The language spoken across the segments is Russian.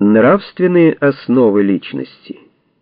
Нравственные основы личности.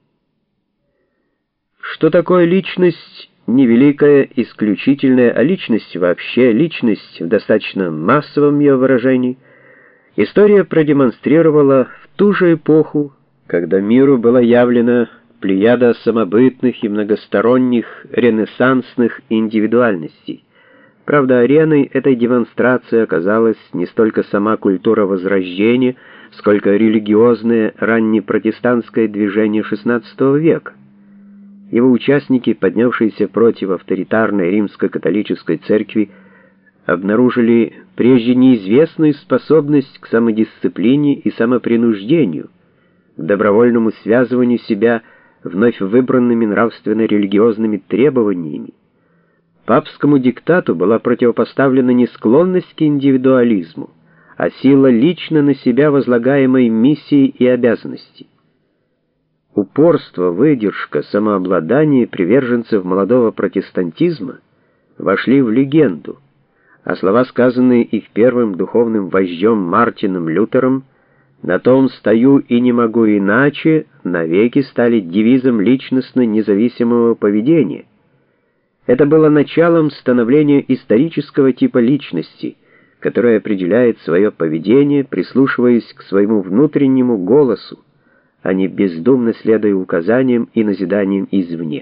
Что такое личность? Не великая, исключительная, а личность вообще, личность в достаточно массовом ее выражении, история продемонстрировала в ту же эпоху, когда миру была явлена плеяда самобытных и многосторонних ренессансных индивидуальностей. Правда, ареной этой демонстрации оказалась не столько сама культура Возрождения, сколько религиозное раннепротестантское движение XVI века. Его участники, поднявшиеся против авторитарной римско-католической церкви, обнаружили прежде неизвестную способность к самодисциплине и самопринуждению, к добровольному связыванию себя вновь выбранными нравственно-религиозными требованиями. Папскому диктату была противопоставлена не склонность к индивидуализму, а сила лично на себя возлагаемой миссии и обязанностей. Упорство, выдержка, самообладание приверженцев молодого протестантизма вошли в легенду, а слова, сказанные их первым духовным вождем Мартином Лютером «На том стою и не могу иначе», навеки стали девизом личностно независимого поведения. Это было началом становления исторического типа личности, который определяет свое поведение, прислушиваясь к своему внутреннему голосу, а не бездумно следуя указаниям и назиданиям извне.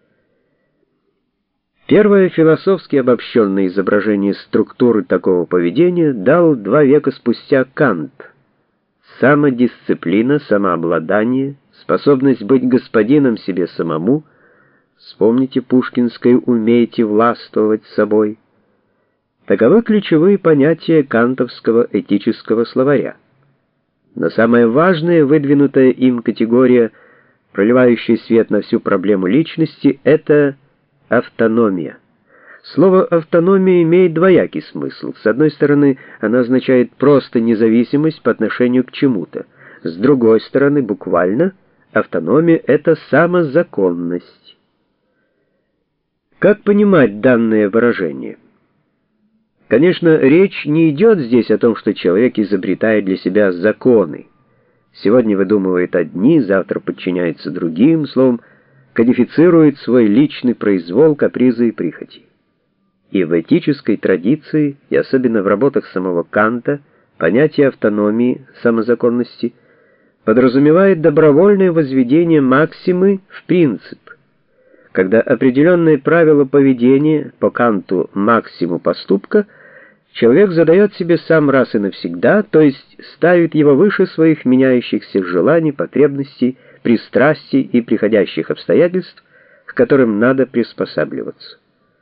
Первое философски обобщенное изображение структуры такого поведения дал 2 века спустя Кант. Самодисциплина, самообладание, способность быть господином себе самому, вспомните пушкинское «умейте властвовать собой». Таковы ключевые понятия кантовского этического словаря. Но самая важная, выдвинутая им категория, проливающая свет на всю проблему личности, это автономия. Слово «автономия» имеет двоякий смысл. С одной стороны, она означает просто независимость по отношению к чему-то. С другой стороны, буквально, автономия — это самозаконность. Как понимать данное выражение? Конечно, речь не идет здесь о том, что человек изобретает для себя законы. Сегодня выдумывает одни, завтра подчиняется другим, словом, кодифицирует свой личный произвол, капризы и прихоти. И в этической традиции, и особенно в работах самого Канта, понятие автономии, самозаконности, подразумевает добровольное возведение максимы в принцип, когда определенные правила поведения, по Канту максиму поступка, человек задает себе сам раз и навсегда, то есть ставит его выше своих меняющихся желаний, потребностей, пристрастий и приходящих обстоятельств, к которым надо приспосабливаться.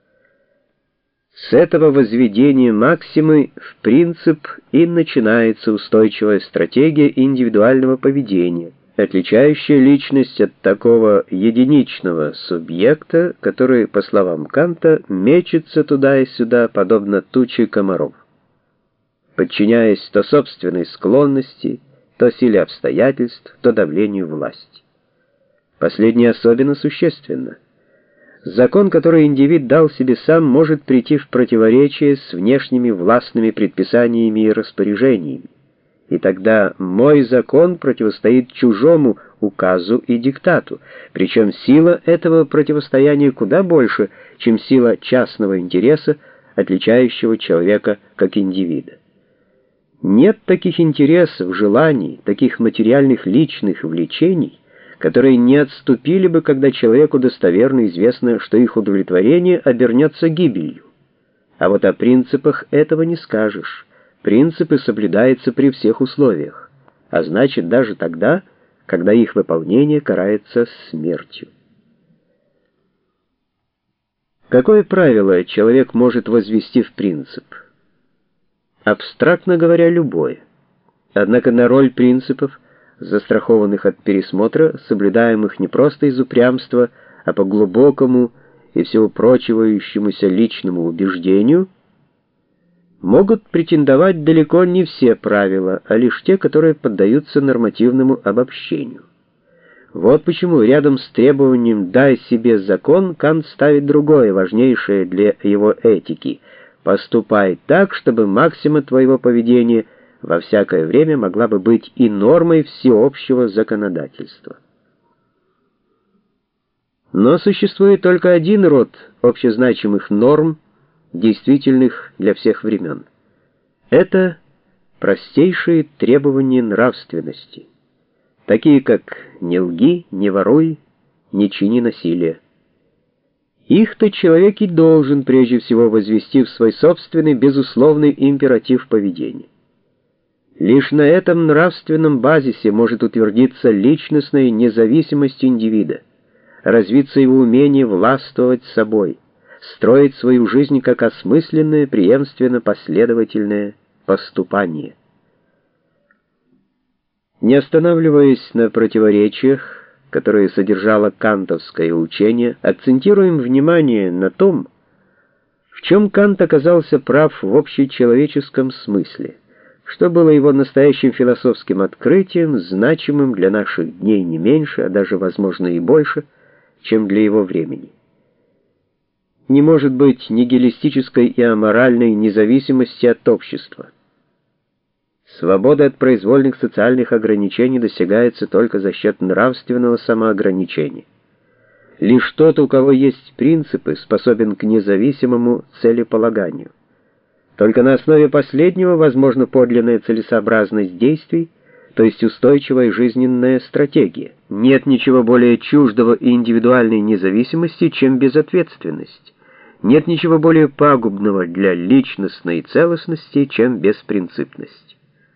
С этого возведения максимы в принцип и начинается устойчивая стратегия индивидуального поведения, отличающая личность от такого единичного субъекта, который, по словам Канта, мечется туда и сюда, подобно туче комаров, подчиняясь то собственной склонности, то силе обстоятельств, то давлению власти. Последнее особенно существенно. Закон, который индивид дал себе сам, может прийти в противоречие с внешними властными предписаниями и распоряжениями. И тогда мой закон противостоит чужому указу и диктату, причем сила этого противостояния куда больше, чем сила частного интереса, отличающего человека как индивида. Нет таких интересов, желаний, таких материальных личных влечений, которые не отступили бы, когда человеку достоверно известно, что их удовлетворение обернется гибелью. А вот о принципах этого не скажешь. Принципы соблюдаются при всех условиях, а значит даже тогда, когда их выполнение карается смертью. Какое правило человек может возвести в принцип? Абстрактно говоря, любое. Однако на роль принципов, застрахованных от пересмотра, соблюдаемых не просто из упрямства, а по глубокому и всеупрочивающемуся личному убеждению, могут претендовать далеко не все правила, а лишь те, которые поддаются нормативному обобщению. Вот почему рядом с требованием «дай себе закон» Кант ставит другое, важнейшее для его этики: «поступай так, чтобы максима твоего поведения во всякое время могла бы быть и нормой всеобщего законодательства. Но существует только один род общезначимых норм, действительных для всех времен. Это простейшие требования нравственности, такие как «не лги, не воруй, не чини насилия». Их-то человек и должен прежде всего возвести в свой собственный безусловный императив поведения. Лишь на этом нравственном базисе может утвердиться личностная независимость индивида, развиться его умение властвовать собой, строить свою жизнь как осмысленное, преемственно-последовательное поступание. Не останавливаясь на противоречиях, которые содержало кантовское учение, акцентируем внимание на том, в чем Кант оказался прав в общечеловеческом смысле, что было его настоящим философским открытием, значимым для наших дней не меньше, а даже, возможно, и больше, чем для его времени. Не может быть нигилистической и аморальной независимости от общества. Свобода от произвольных социальных ограничений достигается только за счет нравственного самоограничения. Лишь тот, у кого есть принципы, способен к независимому целеполаганию. Только на основе последнего возможна подлинная целесообразность действий, то есть устойчивая жизненная стратегия. Нет ничего более чуждого индивидуальной независимости, чем безответственность. Нет ничего более пагубного для личностной целостности, чем беспринципность.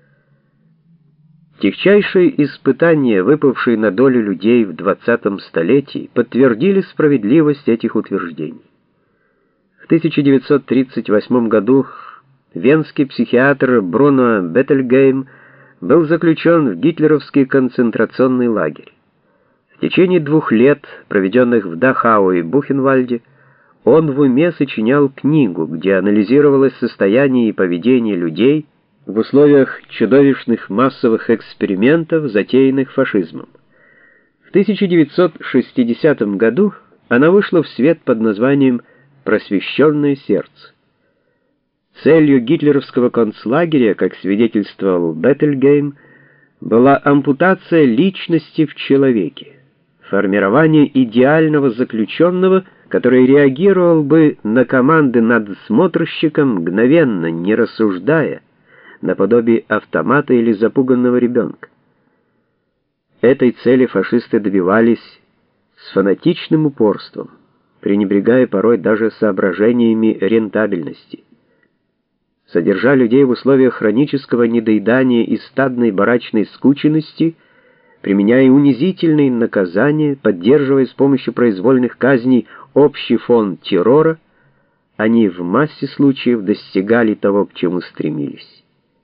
Тягчайшие испытания, выпавшие на долю людей в 20-м столетии, подтвердили справедливость этих утверждений. В 1938 году венский психиатр Бруно Бетельгейм был заключен в гитлеровский концентрационный лагерь. В течение 2 лет, проведенных в Дахау и Бухенвальде, он в уме сочинял книгу, где анализировалось состояние и поведение людей в условиях чудовищных массовых экспериментов, затеянных фашизмом. В 1960 году она вышла в свет под названием «Просвещенное сердце». Целью гитлеровского концлагеря, как свидетельствовал Бетельгейм, была ампутация личности в человеке, формирование идеального заключенного, который реагировал бы на команды надсмотрщиком мгновенно, не рассуждая, наподобие автомата или запуганного ребенка. Этой цели фашисты добивались с фанатичным упорством, пренебрегая порой даже соображениями рентабельности. Содержа людей в условиях хронического недоедания и стадной барачной скученности, применяя унизительные наказания, поддерживая с помощью произвольных казней общий фон террора, они в массе случаев достигали того, к чему стремились.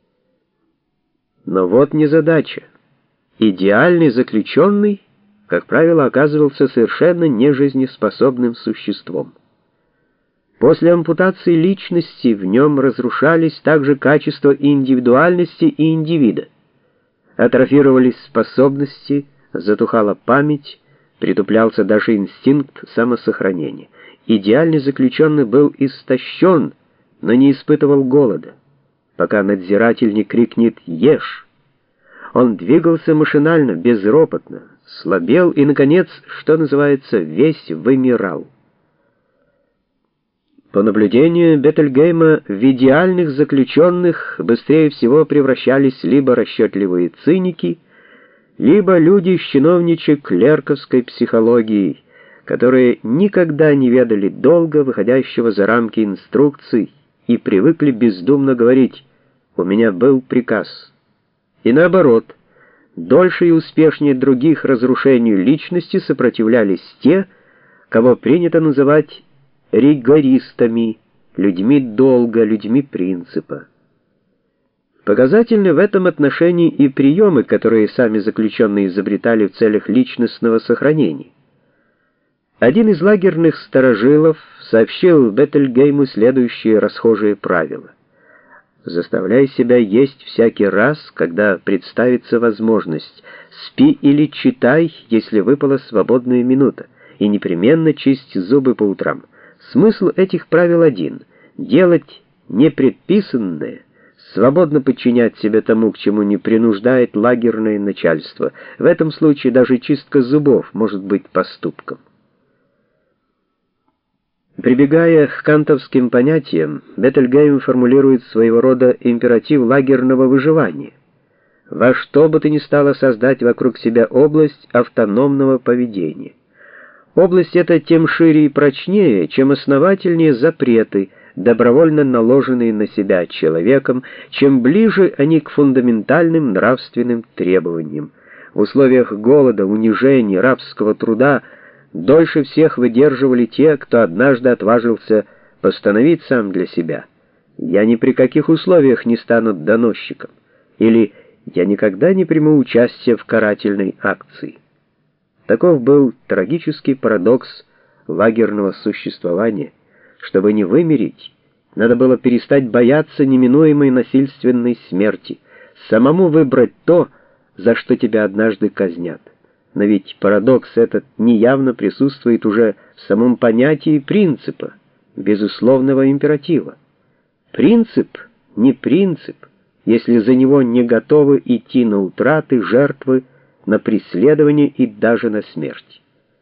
Но вот незадача. Идеальный заключенный, как правило, оказывался совершенно нежизнеспособным существом. После ампутации личности в нем разрушались также качества индивидуальности и индивида. Атрофировались способности, затухала память, притуплялся даже инстинкт самосохранения. Идеальный заключенный был истощен, но не испытывал голода, пока надзиратель не крикнет «Ешь!». Он двигался машинально, безропотно, слабел и, наконец, что называется, весь вымирал. По наблюдению Бетельгейма, в идеальных заключенных быстрее всего превращались либо расчетливые циники, либо люди с чиновничьей клерковской психологией, которые никогда не ведали долга, выходящего за рамки инструкций, и привыкли бездумно говорить «у меня был приказ». И наоборот, дольше и успешнее других разрушению личности сопротивлялись те, кого принято называть ригористами, людьми долга, людьми принципа. Показательны в этом отношении и приемы, которые сами заключенные изобретали в целях личностного сохранения. Один из лагерных старожилов сообщил Бетельгейму следующее расхожее правило: «Заставляй себя есть всякий раз, когда представится возможность. Спи или читай, если выпала свободная минута, и непременно чисть зубы по утрам». Смысл этих правил один — делать непредписанное, свободно подчинять себя тому, к чему не принуждает лагерное начальство. В этом случае даже чистка зубов может быть поступком. Прибегая к кантовским понятиям, Бетельгейм формулирует своего рода императив лагерного выживания. Во что бы то ни стало создать вокруг себя область автономного поведения. Область эта тем шире и прочнее, чем основательнее запреты, добровольно наложенные на себя человеком, чем ближе они к фундаментальным нравственным требованиям. В условиях голода, унижения, рабского труда дольше всех выдерживали те, кто однажды отважился постановить сам для себя: «Я ни при каких условиях не стану доносчиком» или «Я никогда не приму участие в карательной акции». Таков был трагический парадокс лагерного существования. Чтобы не вымереть, надо было перестать бояться неминуемой насильственной смерти, самому выбрать то, за что тебя однажды казнят. Но ведь парадокс этот неявно присутствует уже в самом понятии принципа, безусловного императива. Принцип не принцип, если за него не готовы идти на утраты, жертвы, на преследование и даже на смерть.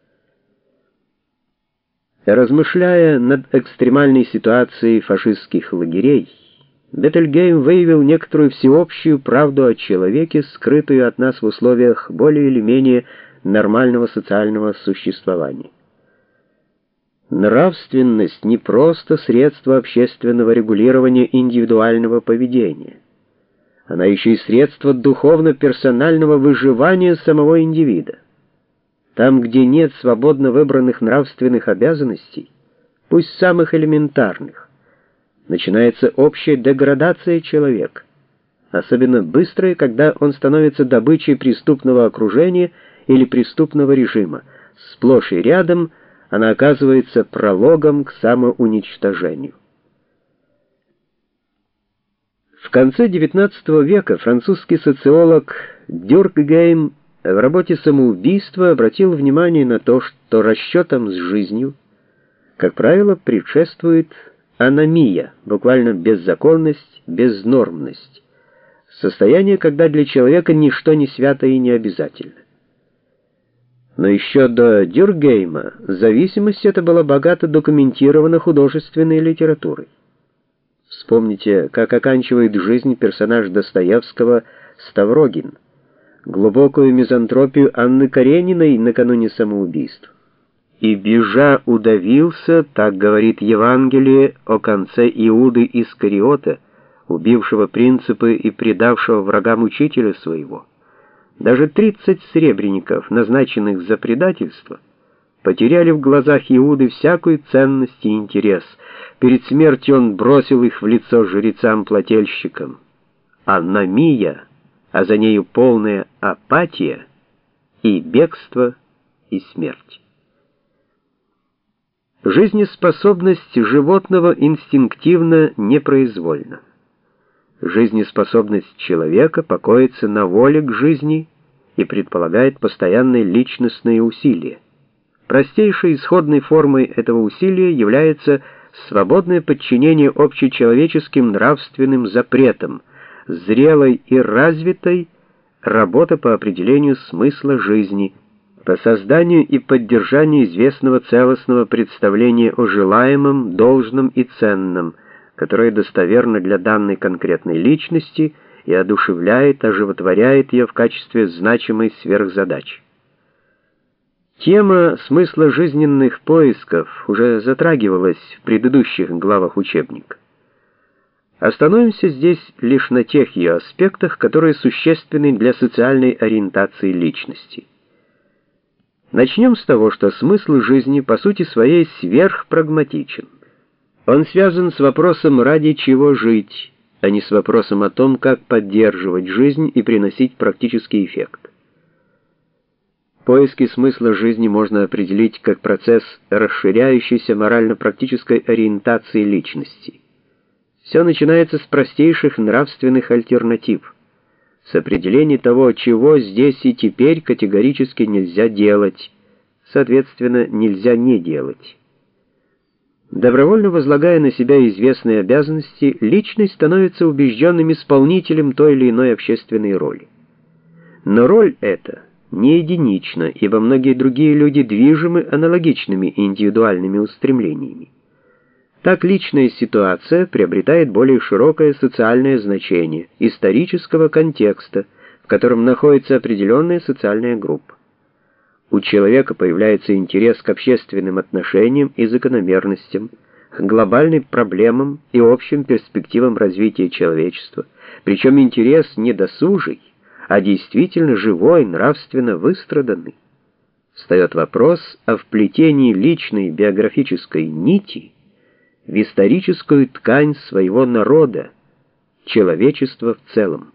Размышляя над экстремальной ситуацией фашистских лагерей, Бетельгейм выявил некоторую всеобщую правду о человеке, скрытую от нас в условиях более или менее нормального социального существования. Нравственность не просто средство общественного регулирования индивидуального поведения. Она еще и средство духовно-персонального выживания самого индивида. Там, где нет свободно выбранных нравственных обязанностей, пусть самых элементарных, начинается общая деградация человека, особенно быстрая, когда он становится добычей преступного окружения или преступного режима. Сплошь и рядом она оказывается прологом к самоуничтожению. В конце XIX века французский социолог Дюркгейм в работе «Самоубийство» обратил внимание на то, что расчетам с жизнью, как правило, предшествует аномия, буквально беззаконность, безнормность, состояние, когда для человека ничто не свято и не обязательно. Но еще до Дюркгейма зависимость эта была богато документирована художественной литературой. Вспомните, как оканчивает жизнь персонаж Достоевского Ставрогин, глубокую мизантропию Анны Карениной накануне самоубийства. «И бежа удавился», так говорит Евангелие о конце Иуды Искариота, убившего принципы и предавшего врагам учителя своего. Даже 30 сребреников, назначенных за предательство, потеряли в глазах Иуды всякую ценность и интерес. Перед смертью он бросил их в лицо жрецам-плательщикам. Аномия, а за нею полная апатия и бегство, и смерть. Жизнеспособность животного инстинктивно непроизвольна. Жизнеспособность человека покоится на воле к жизни и предполагает постоянные личностные усилия. Простейшей исходной формой этого усилия является свободное подчинение общечеловеческим нравственным запретам, зрелой и развитой работа по определению смысла жизни, по созданию и поддержанию известного целостного представления о желаемом, должном и ценном, которое достоверно для данной конкретной личности и одушевляет, оживотворяет ее в качестве значимой сверхзадачи. Тема смысла жизненных поисков уже затрагивалась в предыдущих главах учебника. Остановимся здесь лишь на тех ее аспектах, которые существенны для социальной ориентации личности. Начнем с того, что смысл жизни по сути своей сверхпрагматичен. Он связан с вопросом, ради чего жить, а не с вопросом о том, как поддерживать жизнь и приносить практический эффект. Поиски смысла жизни можно определить как процесс расширяющейся морально-практической ориентации личности. Все начинается с простейших нравственных альтернатив, с определения того, чего здесь и теперь категорически нельзя делать, соответственно, нельзя не делать. Добровольно возлагая на себя известные обязанности, личность становится убежденным исполнителем той или иной общественной роли. Но роль эта не единична, ибо многие другие люди движимы аналогичными индивидуальными устремлениями. Так личная ситуация приобретает более широкое социальное значение, исторического контекста, в котором находится определенная социальная группа. У человека появляется интерес к общественным отношениям и закономерностям, к глобальным проблемам и общим перспективам развития человечества, причем интерес не досужий, а действительно живой, нравственно выстраданный. Встает вопрос о вплетении личной биографической нити в историческую ткань своего народа, человечества в целом.